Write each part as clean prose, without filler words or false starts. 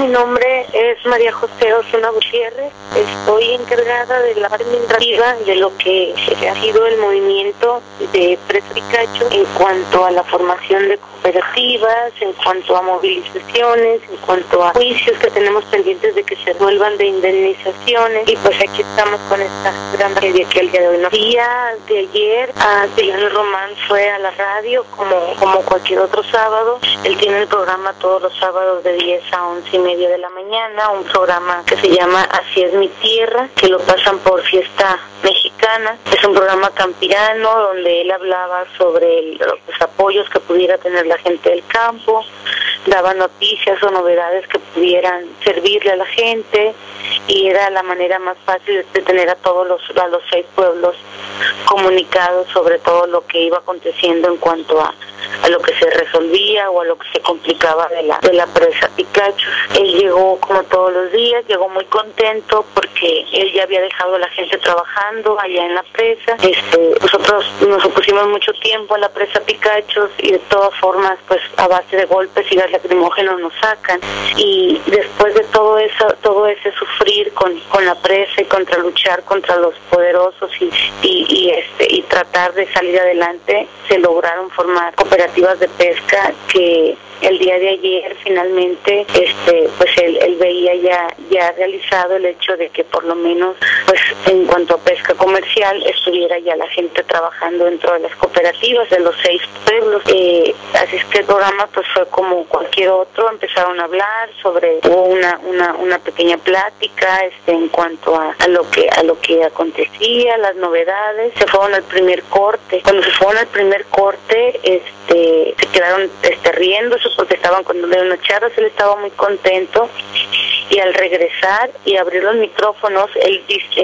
mi nombre es María José Osuna Gutiérrez. Estoy encargada de la administrativa de lo que ha sido el movimiento de Presa Picacho en cuanto a la formación de cooperativas, en cuanto a movilizaciones, en cuanto a juicios que tenemos pendientes de que se resuelvan de indemnizaciones. Y pues aquí estamos con esta gran tragedia que el día de hoy. El día de ayer, Adrián Román fue a la radio como cualquier otro sábado. Él tiene el programa todos los sábados de 10 a 11:30 de la mañana, un programa que se llama Así es mi tierra, que lo pasan por Fiesta Mexicana. Es un programa campirano donde él hablaba sobre los apoyos que pudiera tener la gente del campo, daba noticias o novedades que pudieran servirle a la gente, y era la manera más fácil de tener a los 6 pueblos comunicados sobre todo lo que iba aconteciendo en cuanto a lo que se resolvía o a lo que se complicaba de la presa Picacho. Él llegó como todos los días, llegó muy contento porque él ya había dejado a la gente trabajando allá en la presa. Nosotros nos opusimos mucho tiempo a la presa Picacho y de todas formas, pues a base de golpes y gas lacrimógenos nos sacan. Y después de todo ese sufrir con la presa y contra luchar contra los poderosos y tratar de salir adelante, se lograron formar cooperativas de pesca que el día de ayer finalmente pues él veía ya realizado el hecho de que por lo menos pues en cuanto a pesca comercial estuviera ya la gente trabajando dentro de las cooperativas de los 6 pueblos. Así es que el programa pues fue como cualquier otro. Empezaron a hablar hubo una pequeña plática en cuanto a lo que acontecía, las novedades. Se fueron al primer corte. Cuando se fueron al primer corte se quedaron riéndose porque estaban con unas charlas. Él estaba muy contento y al regresar y abrir los micrófonos él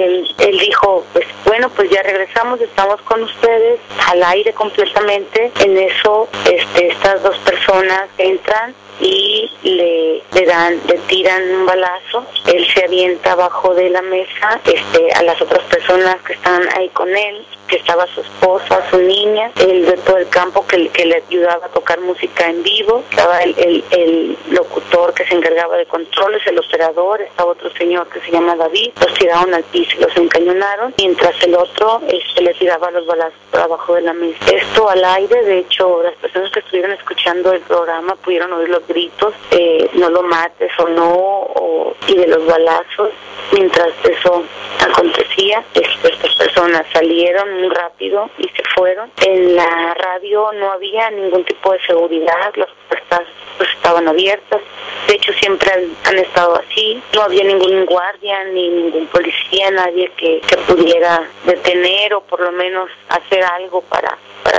dijo, pues bueno, pues ya regresamos, estamos con ustedes al aire completamente. En eso estas 2 personas entran y le tiran un balazo. Él se avienta abajo de la mesa a las otras personas que están ahí con él, que estaba su esposa, su niña, el de todo el campo que le ayudaba a tocar música en vivo, estaba el locutor que se encargaba de controles, el operador, estaba otro señor que se llama David. Los tiraron al piso y los encañonaron, mientras el otro le tiraba los balazos por abajo de la mesa. Esto al aire. De hecho, las personas que estuvieron escuchando el programa pudieron oír los gritos, no lo mates o no, y de los balazos. Mientras eso acontecía, estas personas salieron muy rápido y se fueron. En la radio no había ningún tipo de seguridad, las puertas pues estaban abiertas. De hecho, siempre han estado así. No había ningún guardia ni ningún policía, nadie que pudiera detener o por lo menos hacer algo para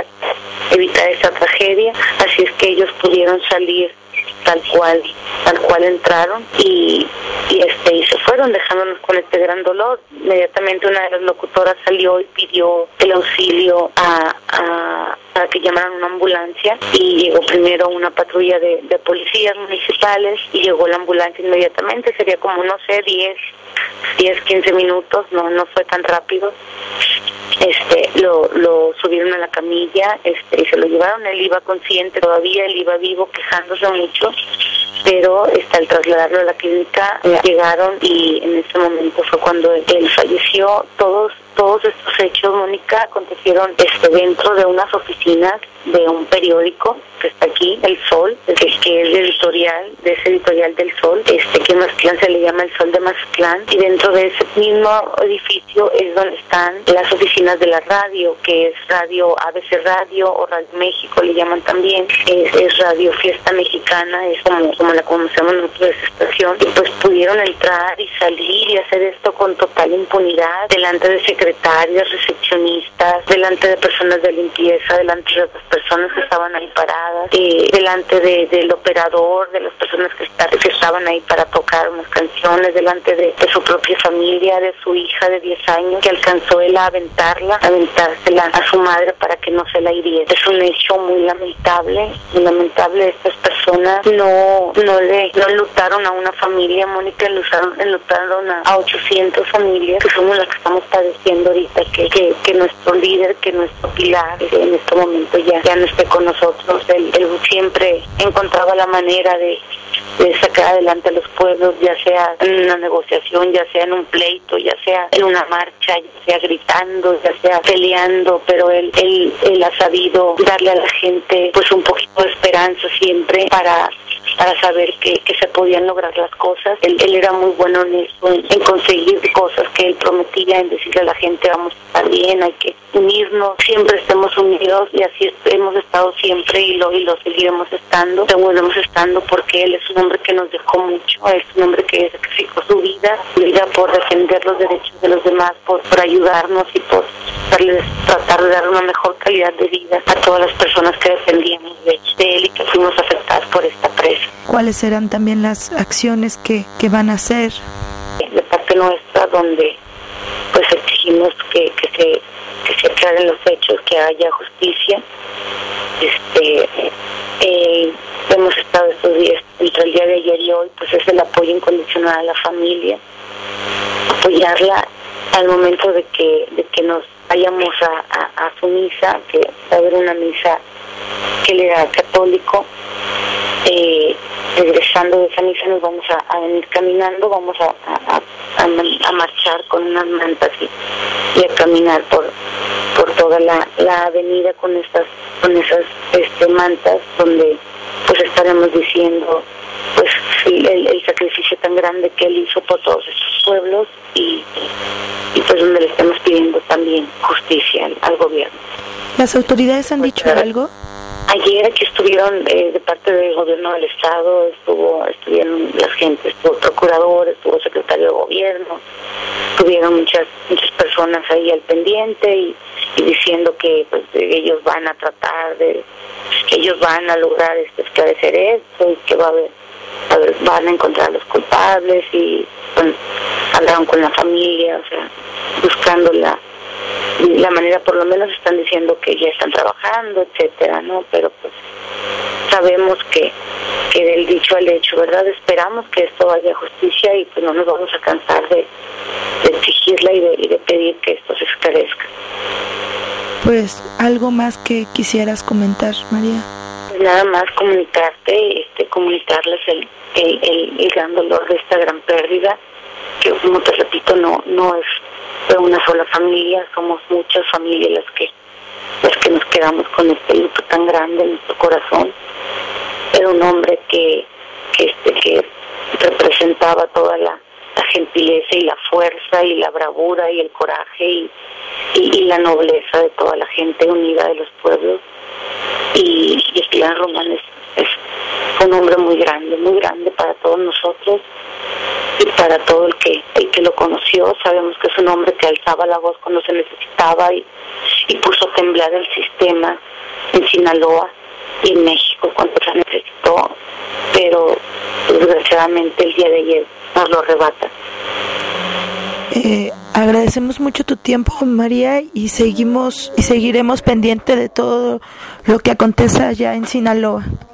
evitar esa tragedia. Así es que ellos pudieron salir tal cual entraron y se fueron, dejándonos con este gran dolor. Inmediatamente una de las locutoras salió y pidió el auxilio para que llamaran una ambulancia, y llegó primero una patrulla de policías municipales y llegó la ambulancia inmediatamente. Sería como, no sé, 10-15 minutos, no fue tan rápido. Lo subieron a la camilla y se lo llevaron. Él iba consciente todavía, él iba vivo, quejándose mucho, pero al trasladarlo a la clínica llegaron, y en ese momento fue cuando él falleció. Todos estos hechos, Mónica, acontecieron dentro de unas oficinas de un periódico que está aquí, El Sol, que es ese editorial del Sol, que en Mazatlán se le llama El Sol de Mazatlán, y dentro de ese mismo edificio es donde están las oficinas de la radio, que es Radio ABC Radio o Radio México, le llaman también, es Radio Fiesta Mexicana, es como la conocemos nosotros, esa estación. Y pues pudieron entrar y salir y hacer esto con total impunidad, delante de secretarios, recepcionistas, delante de personas de limpieza, delante de otras personas que estaban ahí paradas, delante del operador, de las personas que estaban ahí para tocar unas canciones, delante de su propia familia, de su hija de 10 años, que alcanzó él a aventársela a su madre para que no se la hiriera. Es un hecho muy lamentable. Estas personas no enlutaron a una familia, Mónica, enlutaron a 800 familias, que somos las que estamos padeciendo ahorita, que nuestro líder, que nuestro pilar en este momento ya no esté con nosotros. Él siempre encontraba la manera de sacar adelante a los pueblos, ya sea en una negociación, ya sea en un pleito, ya sea en una marcha, ya sea gritando, ya sea peleando, pero él ha sabido darle a la gente pues un poquito de esperanza siempre para saber que se podían lograr las cosas. Él era muy bueno en eso, en conseguir cosas que él prometía, en decirle a la gente vamos a estar bien, hay que unirnos, siempre estemos unidos, y así hemos estado siempre y lo seguiremos estando, porque él es un hombre que nos dejó mucho, es un hombre que sacrificó su vida por defender los derechos de los demás, por ayudarnos y por tratar de dar una mejor calidad de vida a todas las personas que dependíamos de él y que fuimos afectadas por esta presa. ¿Cuáles serán también las acciones que van a hacer? De parte nuestra, donde pues exigimos que se aclaren los hechos, que haya justicia. Hemos estado estos días, entre el día de ayer y hoy, pues es el apoyo incondicional a la familia, apoyarla al momento de que nos vayamos a su misa, que va a haber una misa que él era católico. Regresando de esa misa nos vamos a venir caminando, vamos a marchar con unas mantas y a caminar por toda la avenida con esas mantas, donde pues estaremos diciendo pues el sacrificio tan grande que él hizo por todos estos pueblos y pues donde le estamos pidiendo también justicia al gobierno. ¿Las autoridades han dicho algo? Ayer aquí estuvieron de parte del gobierno del estado, estuvieron la gente, estuvo el procurador, estuvo el secretario de gobierno, estuvieron muchas personas ahí al pendiente y diciendo que pues ellos van a tratar ellos van a lograr esclarecer esto y que van a encontrar a los culpables y hablaron con la familia, o sea, buscando la manera, por lo menos están diciendo que ya están trabajando, etcétera, ¿no? Pero pues sabemos que del dicho al hecho, ¿verdad? Esperamos que esto vaya a justicia y pues no nos vamos a cansar de exigirla y de pedir que esto se esclarezca. Pues, ¿algo más que quisieras comentar, María? Pues nada más comunicarles el gran dolor de esta gran pérdida, que como te repito, no es de una sola familia, somos muchas familias las que nos quedamos con este luto tan grande en nuestro corazón. Era un hombre que representaba toda la gentileza y la fuerza y la bravura y el coraje y la nobleza de toda la gente unida de los pueblos. Y Esteban Román es un hombre muy grande para todos nosotros y para todo el que lo conoció. Sabemos que es un hombre que alzaba la voz cuando se necesitaba y puso a temblar el sistema en Sinaloa y en México cuando se necesitó, pero desgraciadamente el día de ayer nos lo arrebata. Agradecemos mucho tu tiempo, María, y seguiremos pendiente de todo lo que acontece allá en Sinaloa.